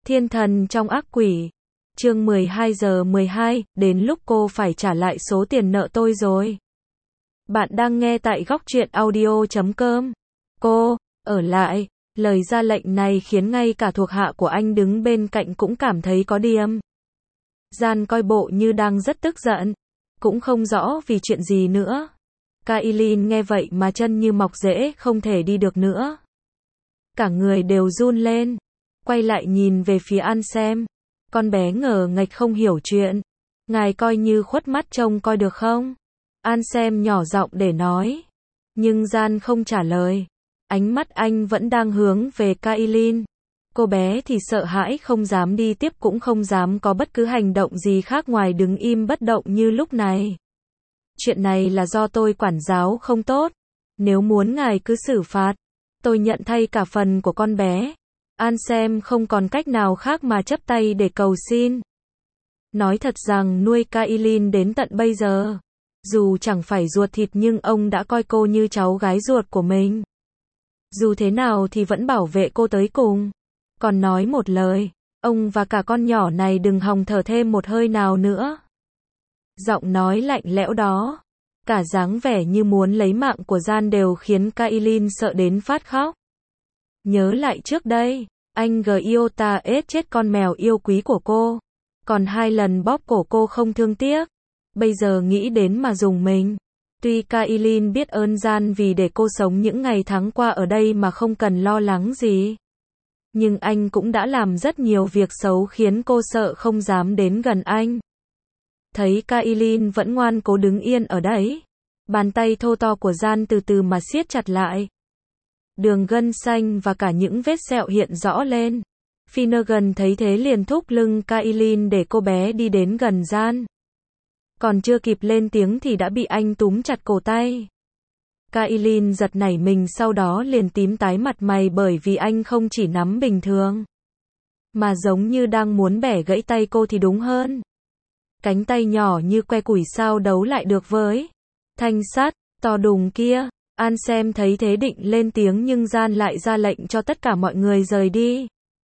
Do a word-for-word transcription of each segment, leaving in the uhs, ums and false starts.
Thiên thần trong ác quỷ. Chương mười hai giờ mười hai, đến lúc cô phải trả lại số tiền nợ tôi rồi. Bạn đang nghe tại góc truyện audio chấm com. Cô, ở lại. Lời ra lệnh này khiến ngay cả thuộc hạ của anh đứng bên cạnh cũng cảm thấy có điềm. Gian coi bộ như đang rất tức giận. Cũng không rõ vì chuyện gì nữa. Kailin nghe vậy mà chân như mọc rễ không thể đi được nữa. Cả người đều run lên. Quay lại nhìn về phía Ansem. Con bé ngờ nghệch không hiểu chuyện. Ngài coi như khuất mắt trông coi được không? Ansem nhỏ giọng để nói. Nhưng Gian không trả lời. Ánh mắt anh vẫn đang hướng về Kailin. Cô bé thì sợ hãi không dám đi tiếp cũng không dám có bất cứ hành động gì khác ngoài đứng im bất động như lúc này. Chuyện này là do tôi quản giáo không tốt. Nếu muốn ngài cứ xử phạt. Tôi nhận thay cả phần của con bé. Ansem không còn cách nào khác mà chấp tay để cầu xin. Nói thật rằng nuôi Kailin đến tận bây giờ. Dù chẳng phải ruột thịt nhưng ông đã coi cô như cháu gái ruột của mình. Dù thế nào thì vẫn bảo vệ cô tới cùng. Còn nói một lời, ông và cả con nhỏ này đừng hòng thở thêm một hơi nào nữa. Giọng nói lạnh lẽo đó, cả dáng vẻ như muốn lấy mạng của Gian đều khiến Kailin sợ đến phát khóc. Nhớ lại trước đây, anh Giota ết chết con mèo yêu quý của cô. Còn hai lần bóp cổ cô không thương tiếc. Bây giờ nghĩ đến mà rùng mình. Tuy Kailin biết ơn Gian vì để cô sống những ngày tháng qua ở đây mà không cần lo lắng gì. Nhưng anh cũng đã làm rất nhiều việc xấu khiến cô sợ không dám đến gần anh. Thấy Kailin vẫn ngoan cố đứng yên ở đấy. Bàn tay thô to của Gian từ từ mà siết chặt lại. Đường gân xanh và cả những vết sẹo hiện rõ lên. Finnegan thấy thế liền thúc lưng Kailin để cô bé đi đến gần Gian. Còn chưa kịp lên tiếng thì đã bị anh túm chặt cổ tay. Kailin giật nảy mình sau đó liền tím tái mặt mày bởi vì anh không chỉ nắm bình thường. Mà giống như đang muốn bẻ gãy tay cô thì đúng hơn. Cánh tay nhỏ như que củi sao đấu lại được với thanh sắt to đùng kia. Ansem thấy thế định lên tiếng nhưng Gian lại ra lệnh cho tất cả mọi người rời đi.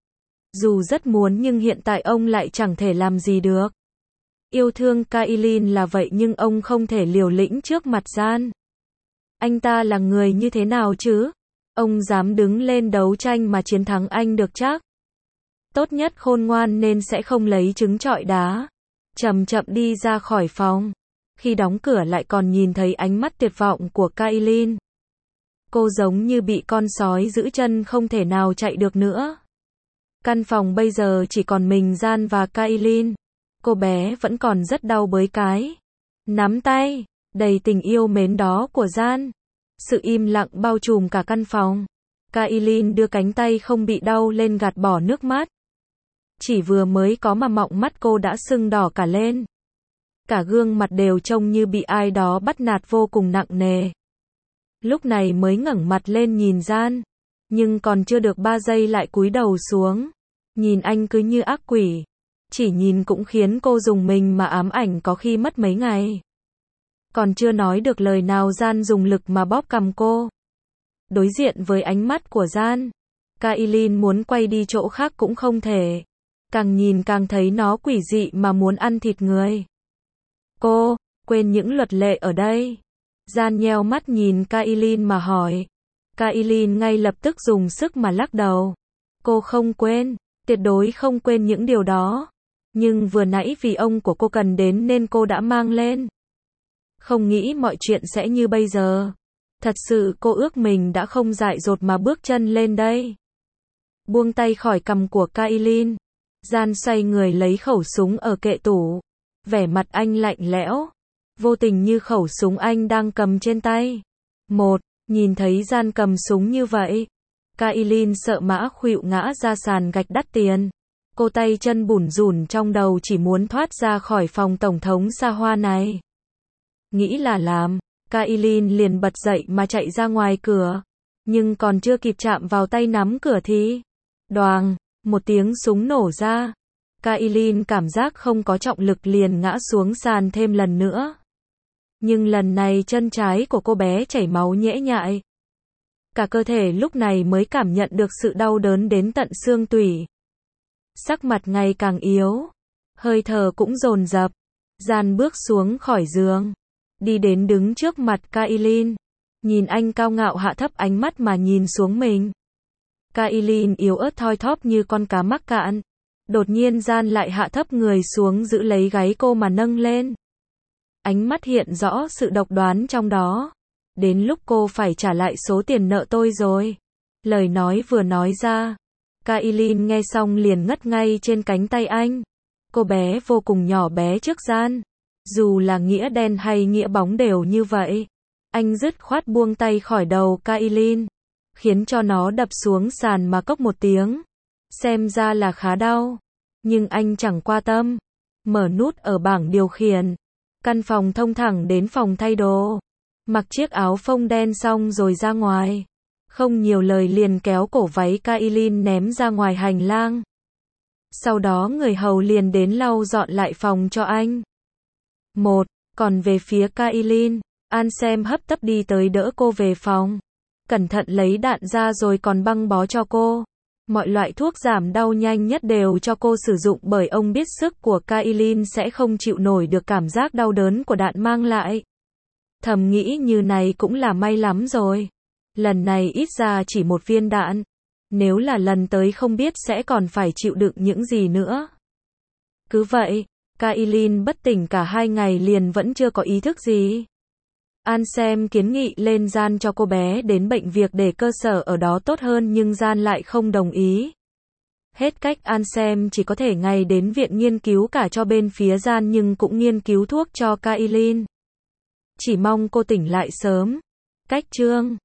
Dù rất muốn nhưng hiện tại ông lại chẳng thể làm gì được. Yêu thương Kailin là vậy nhưng ông không thể liều lĩnh trước mặt Gian. Anh ta là người như thế nào chứ? Ông dám đứng lên đấu tranh mà chiến thắng anh được chắc? Tốt nhất khôn ngoan nên sẽ không lấy trứng trọi đá. Chậm chậm đi ra khỏi phòng. Khi đóng cửa lại còn nhìn thấy ánh mắt tuyệt vọng của Kailin. Cô giống như bị con sói giữ chân không thể nào chạy được nữa. Căn phòng bây giờ chỉ còn mình Gian và Kailin. Cô bé vẫn còn rất đau bới cái nắm tay đầy tình yêu mến đó của Gian. Sự im lặng bao trùm cả căn phòng. Kailin đưa cánh tay không bị đau lên gạt bỏ nước mắt. Chỉ vừa mới có mà mọng mắt cô đã sưng đỏ cả lên. Cả gương mặt đều trông như bị ai đó bắt nạt vô cùng nặng nề. Lúc này mới ngẩng mặt lên nhìn Gian. Nhưng còn chưa được ba giây lại cúi đầu xuống. Nhìn anh cứ như ác quỷ. Chỉ nhìn cũng khiến cô rùng mình mà ám ảnh có khi mất mấy ngày. Còn chưa nói được lời nào Gian dùng lực mà bóp cằm cô. Đối diện với ánh mắt của Gian, Kailin muốn quay đi chỗ khác cũng không thể. Càng nhìn càng thấy nó quỷ dị mà muốn ăn thịt người. Cô, quên những luật lệ ở đây. Gian nheo mắt nhìn Kailin mà hỏi. Kailin ngay lập tức dùng sức mà lắc đầu. Cô không quên, tuyệt đối không quên những điều đó. Nhưng vừa nãy vì ông của cô cần đến nên cô đã mang lên. Không nghĩ mọi chuyện sẽ như bây giờ. Thật sự cô ước mình đã không dại dột mà bước chân lên đây. Buông tay khỏi cằm của Kailin. Gian xoay người lấy khẩu súng ở kệ tủ. Vẻ mặt anh lạnh lẽo. Vô tình như khẩu súng anh đang cầm trên tay. Một, nhìn thấy Gian cầm súng như vậy. Kailin sợ mã khuỵu ngã ra sàn gạch đắt tiền. Cô tay chân bủn rủn trong đầu chỉ muốn thoát ra khỏi phòng tổng thống xa hoa này. Nghĩ là làm, Kailin liền bật dậy mà chạy ra ngoài cửa. Nhưng còn chưa kịp chạm vào tay nắm cửa thì đoàng, một tiếng súng nổ ra. Kailin cảm giác không có trọng lực liền ngã xuống sàn thêm lần nữa. Nhưng lần này chân trái của cô bé chảy máu nhễ nhại. Cả cơ thể lúc này mới cảm nhận được sự đau đớn đến tận xương tủy. sắc mặt ngày càng yếu, hơi thở cũng dồn dập. Gian bước xuống khỏi giường, đi đến đứng trước mặt Kailin, nhìn anh cao ngạo hạ thấp ánh mắt mà nhìn xuống mình. Kailin yếu ớt thoi thóp như con cá mắc cạn. Đột nhiên Gian lại hạ thấp người xuống giữ lấy gáy cô mà nâng lên. Ánh mắt hiện rõ sự độc đoán trong đó. Đến lúc cô phải trả lại số tiền nợ tôi rồi. Lời nói vừa nói ra, Kailin nghe xong liền ngất ngay trên cánh tay anh. Cô bé vô cùng nhỏ bé trước Gian. Dù là nghĩa đen hay nghĩa bóng đều như vậy. Anh dứt khoát buông tay khỏi đầu Kailin, khiến cho nó đập xuống sàn mà cốc một tiếng. Xem ra là khá đau, nhưng anh chẳng quan tâm. Mở nút ở bảng điều khiển, căn phòng thông thẳng đến phòng thay đồ. Mặc chiếc áo phông đen xong rồi ra ngoài. Không nhiều lời liền kéo cổ váy Kailin ném ra ngoài hành lang. Sau đó người hầu liền đến lau dọn lại phòng cho anh. Một, còn về phía Kailin, Ansem hấp tấp đi tới đỡ cô về phòng. Cẩn thận lấy đạn ra rồi còn băng bó cho cô. Mọi loại thuốc giảm đau nhanh nhất đều cho cô sử dụng bởi ông biết sức của Kailin sẽ không chịu nổi được cảm giác đau đớn của đạn mang lại. Thầm nghĩ như này cũng là may lắm rồi. Lần này ít ra chỉ một viên đạn. Nếu là lần tới không biết sẽ còn phải chịu đựng những gì nữa. Cứ vậy, Kailin bất tỉnh cả hai ngày liền vẫn chưa có ý thức gì. Ansem kiến nghị lên Gian cho cô bé đến bệnh viện để cơ sở ở đó tốt hơn nhưng Gian lại không đồng ý. Hết cách Ansem chỉ có thể ngày đến viện nghiên cứu cả cho bên phía Gian nhưng cũng nghiên cứu thuốc cho Kailin. Chỉ mong cô tỉnh lại sớm. Cách chương